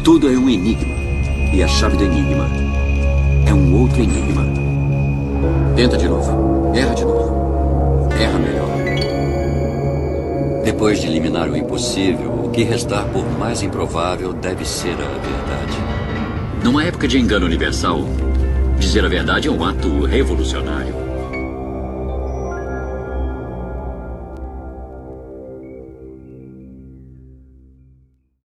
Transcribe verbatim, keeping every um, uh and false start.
Tudo é um enigma. E a chave do enigma é um outro enigma. Tenta de novo. Erra de novo. Erra melhor. Depois de eliminar o impossível, o que restar por mais improvável deve ser a verdade. Numa época de engano universal, dizer a verdade é um ato revolucionário.